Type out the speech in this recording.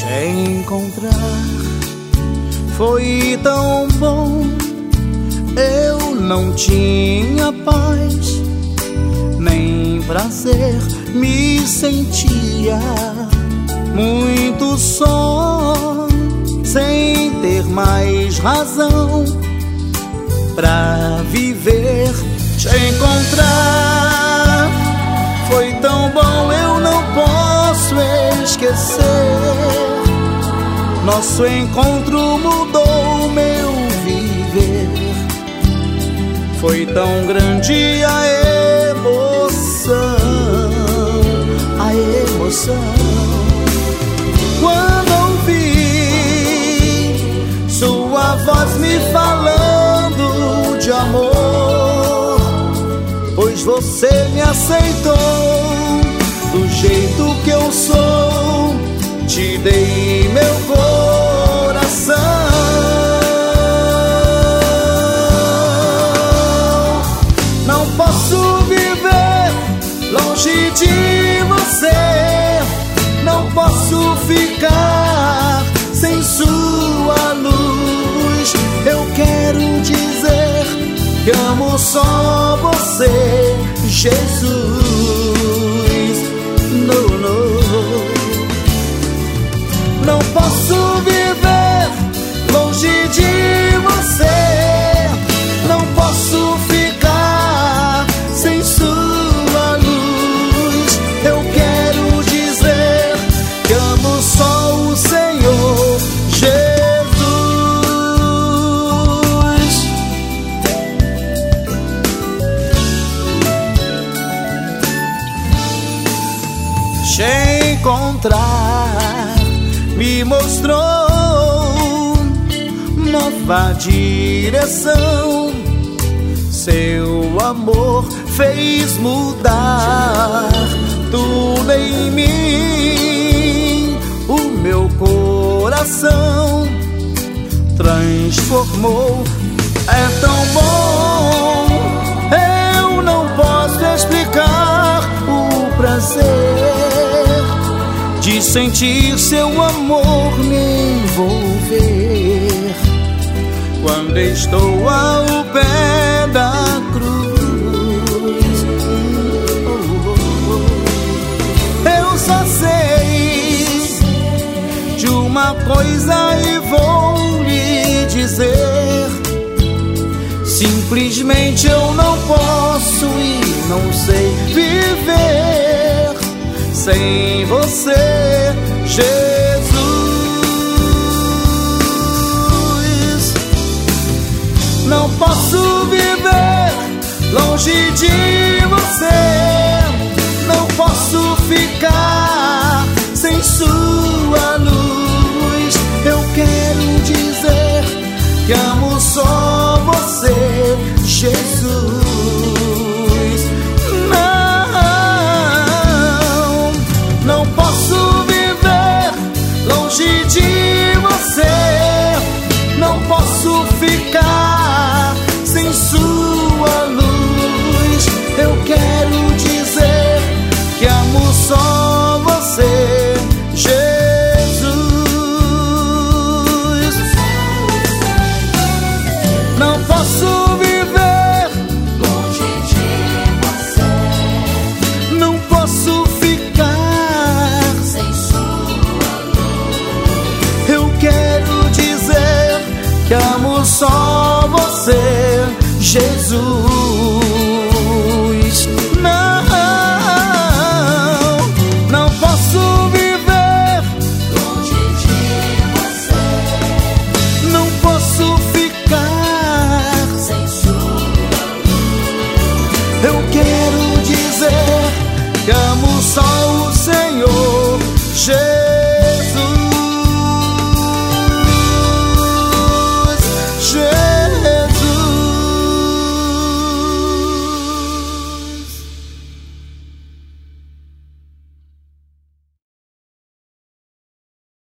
encontrar foi tão bom. Eu não tinha paz nem prazer, me sentia muito só, sem ter mais razão pra viver. Te encontrar foi tão bom, eu não posso esquecer. Nosso encontro mudou meu viver. Foi tão grande a emoção, quando ouvi sua voz me falando de amor, pois você me aceitou do jeito que eu sou. Te dei meu coração. Não posso viver longe de você, não posso ficar sem sua luz. Eu quero dizer que amo só você, Jesus. Não posso viver longe de você, não posso ficar sem sua luz. Eu quero dizer que amo só o Senhor Jesus. Te encontrar me mostrou nova direção. Seu amor fez mudar tudo em mim. O meu coração transformou. É tão bom, eu não posso explicar o prazer de sentir seu amor me envolver. Quando estou ao pé da cruz, eu só sei de uma coisa e vou lhe dizer: simplesmente eu não posso e não sei viver sem você, Jesus. Não posso viver longe de você, não posso ficar sem sua luz. Eu quero dizer que amo só você, Jesus. Não posso viver longe de você, não posso ficar sem sua luz. Eu quero dizer que amo só